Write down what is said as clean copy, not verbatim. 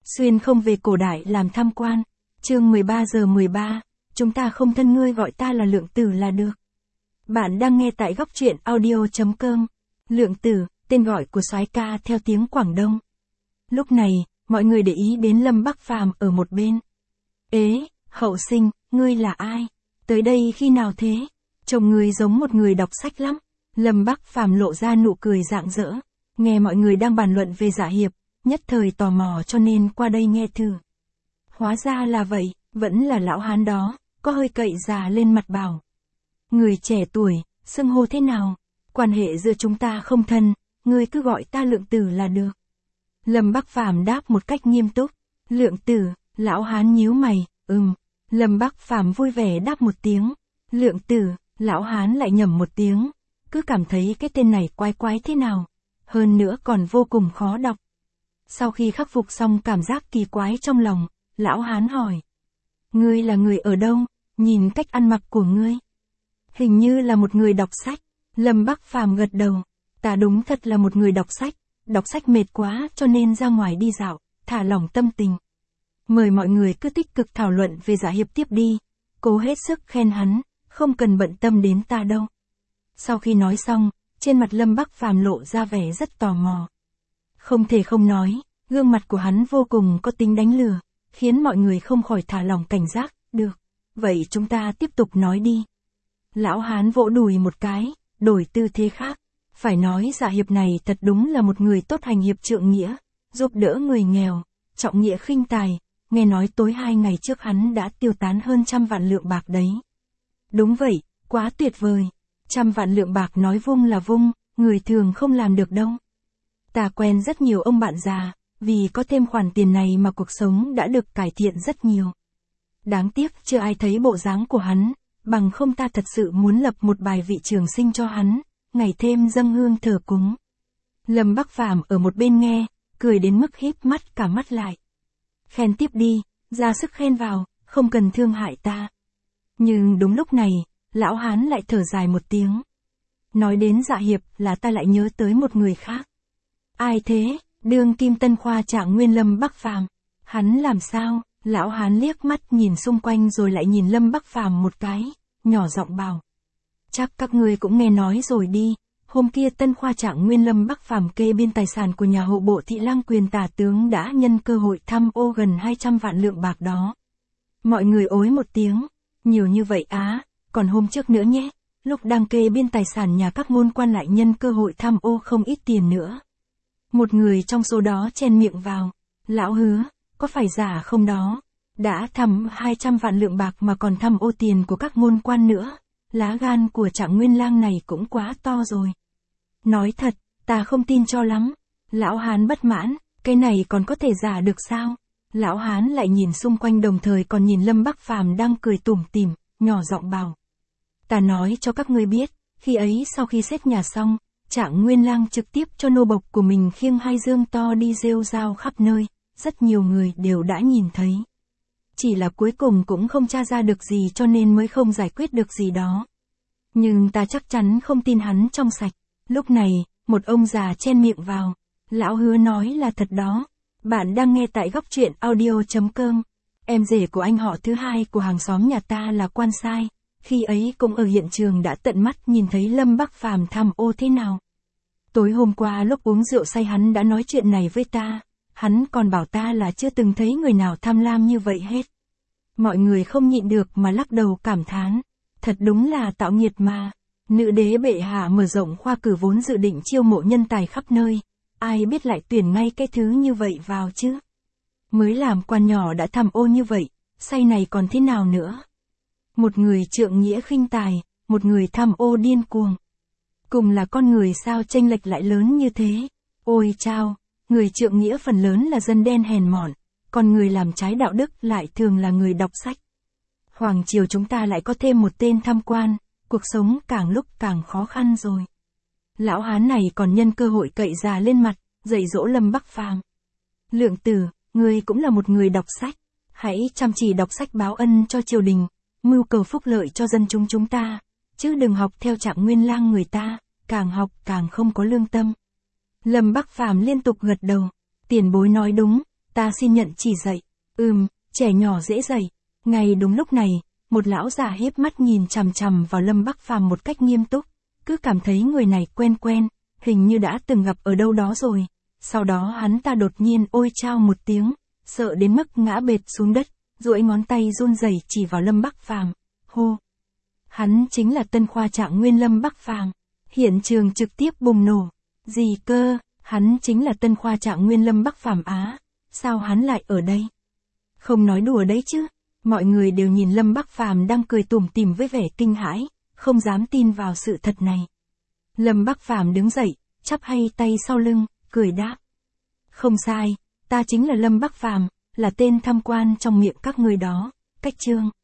Xuyên không về cổ đại làm tham quan. Chương 13 giờ 13, chúng ta không thân ngươi gọi ta là Lượng Tử là được. Bạn đang nghe tại góc truyện audio.com. Lượng Tử, tên gọi của soái ca theo tiếng Quảng Đông. Lúc này, mọi người để ý đến Lâm Bắc Phàm ở một bên. Ế, hậu sinh, ngươi là ai? Tới đây khi nào thế? Trông ngươi giống một người đọc sách lắm. Lâm Bắc Phàm lộ ra nụ cười rạng rỡ. Nghe mọi người đang bàn luận về Dạ Hiệp, nhất thời tò mò cho nên qua đây nghe thử. Hóa ra là vậy, vẫn là lão hán đó, có hơi cậy già lên mặt bảo. Người trẻ tuổi, xưng hô thế nào? Quan hệ giữa chúng ta không thân, ngươi cứ gọi ta Lượng Tử là được. Lâm Bắc Phàm đáp một cách nghiêm túc. Lượng Tử, lão hán nhíu mày, Lâm Bắc Phàm vui vẻ đáp một tiếng. Lượng Tử, lão hán lại nhẩm một tiếng. Cứ cảm thấy cái tên này quái quái thế nào. Hơn nữa còn vô cùng khó đọc. Sau khi khắc phục xong cảm giác kỳ quái trong lòng, lão hán hỏi. Ngươi là người ở đâu? Nhìn cách ăn mặc của ngươi. Hình như là một người đọc sách. Lâm Bắc Phàm gật đầu. Ta đúng thật là một người đọc sách mệt quá cho nên ra ngoài đi dạo, thả lỏng tâm tình. Mời mọi người cứ tích cực thảo luận về Dạ Hiệp tiếp đi. Cố hết sức khen hắn, không cần bận tâm đến ta đâu. Sau khi nói xong, trên mặt Lâm Bắc Phàm lộ ra vẻ rất tò mò. Không thể không nói, gương mặt của hắn vô cùng có tính đánh lừa, khiến mọi người không khỏi thả lỏng cảnh giác. Được, vậy chúng ta tiếp tục nói đi. Lão hán vỗ đùi một cái, đổi tư thế khác. Phải nói Dạ Hiệp này thật đúng là một người tốt hành hiệp trượng nghĩa, giúp đỡ người nghèo, trọng nghĩa khinh tài, nghe nói tối 2 ngày trước hắn đã tiêu tán hơn 100 vạn lượng bạc đấy. Đúng vậy, quá tuyệt vời. 100 vạn lượng bạc nói vung là vung, người thường không làm được đâu. Ta quen rất nhiều ông bạn già, vì có thêm khoản tiền này mà cuộc sống đã được cải thiện rất nhiều. Đáng tiếc chưa ai thấy bộ dáng của hắn, bằng không ta thật sự muốn lập một bài vị trường sinh cho hắn, ngày thêm dâng hương thờ cúng. Lâm Bắc Phàm ở một bên nghe, cười đến mức híp mắt cả mắt lại. Khen tiếp đi, ra sức khen vào, không cần thương hại ta. Nhưng đúng lúc này, lão hán lại thở dài một tiếng. Nói đến Dạ Hiệp là ta lại nhớ tới một người khác. Ai thế? Đương kim tân khoa trạng nguyên Lâm Bắc Phàm. Hắn làm sao? Lão hán liếc mắt nhìn xung quanh rồi lại nhìn Lâm Bắc Phàm một cái, nhỏ giọng bảo. Chắc các ngươi cũng nghe nói rồi đi, hôm kia tân khoa trạng nguyên Lâm Bắc Phàm kê biên tài sản của nhà hộ bộ thị lang quyền tả tướng đã nhân cơ hội tham ô gần 200 vạn lượng bạc đó. Mọi người ối một tiếng, nhiều như vậy á, còn hôm trước nữa nhé, lúc đang kê biên tài sản nhà các ngôn quan lại nhân cơ hội tham ô không ít tiền nữa. Một người trong số đó chen miệng vào, lão hứa, có phải giả không đó, đã tham 200 vạn lượng bạc mà còn tham ô tiền của các ngôn quan nữa, lá gan của Trạng Nguyên Lang này cũng quá to rồi. Nói thật, ta không tin cho lắm. Lão hán bất mãn, cái này còn có thể giả được sao? Lão hán lại nhìn xung quanh đồng thời còn nhìn Lâm Bắc Phàm đang cười tủm tỉm, nhỏ giọng bảo. Ta nói cho các ngươi biết, khi ấy sau khi xét nhà xong, Trạng Nguyên Lang trực tiếp cho nô bộc của mình khiêng 2 dương to đi rêu rao khắp nơi, rất nhiều người đều đã nhìn thấy. Chỉ là cuối cùng cũng không tra ra được gì cho nên mới không giải quyết được gì đó. Nhưng ta chắc chắn không tin hắn trong sạch. Lúc này, một ông già chen miệng vào. Lão hứa nói là thật đó. Bạn đang nghe tại góc truyện audio.com. Em rể của anh họ thứ hai của hàng xóm nhà ta là quan sai. Khi ấy cũng ở hiện trường đã tận mắt nhìn thấy Lâm Bắc Phàm tham ô thế nào. Tối hôm qua lúc uống rượu say hắn đã nói chuyện này với ta. Hắn còn bảo ta là chưa từng thấy người nào tham lam như vậy hết. Mọi người không nhịn được mà lắc đầu cảm thán. Thật đúng là tạo nghiệt mà. Nữ đế bệ hạ mở rộng khoa cử vốn dự định chiêu mộ nhân tài khắp nơi. Ai biết lại tuyển ngay cái thứ như vậy vào chứ. Mới làm quan nhỏ đã tham ô như vậy, say này còn thế nào nữa. Một người trượng nghĩa khinh tài, một người tham ô điên cuồng. Cùng là con người sao chênh lệch lại lớn như thế. Ôi chao, người trượng nghĩa phần lớn là dân đen hèn mọn, còn người làm trái đạo đức lại thường là người đọc sách. Hoàng triều chúng ta lại có thêm một tên tham quan, cuộc sống càng lúc càng khó khăn rồi. Lão hán này còn nhân cơ hội cậy già lên mặt, dạy dỗ Lâm Bắc Phàm. Lượng Tử, ngươi cũng là một người đọc sách, hãy chăm chỉ đọc sách báo ân cho triều đình, mưu cầu phúc lợi cho dân chúng ta, chứ đừng học theo Trạng Nguyên Lang người ta, càng học càng không có lương tâm. Lâm Bắc Phàm liên tục gật đầu, tiền bối nói đúng, Ta xin nhận chỉ dạy. Trẻ nhỏ dễ dạy. Ngay đúng lúc này, một lão già hiếp mắt nhìn chằm chằm vào Lâm Bắc Phàm một cách nghiêm túc, cứ cảm thấy người này quen quen, hình như đã từng gặp ở đâu đó rồi. Sau đó hắn ta đột nhiên ôi chao một tiếng, sợ đến mức ngã bệt xuống đất, duỗi ngón tay run rẩy chỉ vào Lâm Bắc Phàm. Hô! Hắn chính là Tân Khoa Trạng Nguyên Lâm Bắc Phàm. Hiện trường trực tiếp bùng nổ. Gì cơ? Hắn chính là Tân Khoa Trạng Nguyên Lâm Bắc Phàm á? Sao hắn lại ở đây? Không nói đùa đấy chứ. Mọi người đều nhìn Lâm Bắc Phàm đang cười tủm tỉm với vẻ kinh hãi, không dám tin vào sự thật này. Lâm Bắc Phàm đứng dậy, chắp hai tay sau lưng, cười đáp. Không sai, ta chính là Lâm Bắc Phàm, là tên tham quan trong miệng các ngươi đó. Cách chương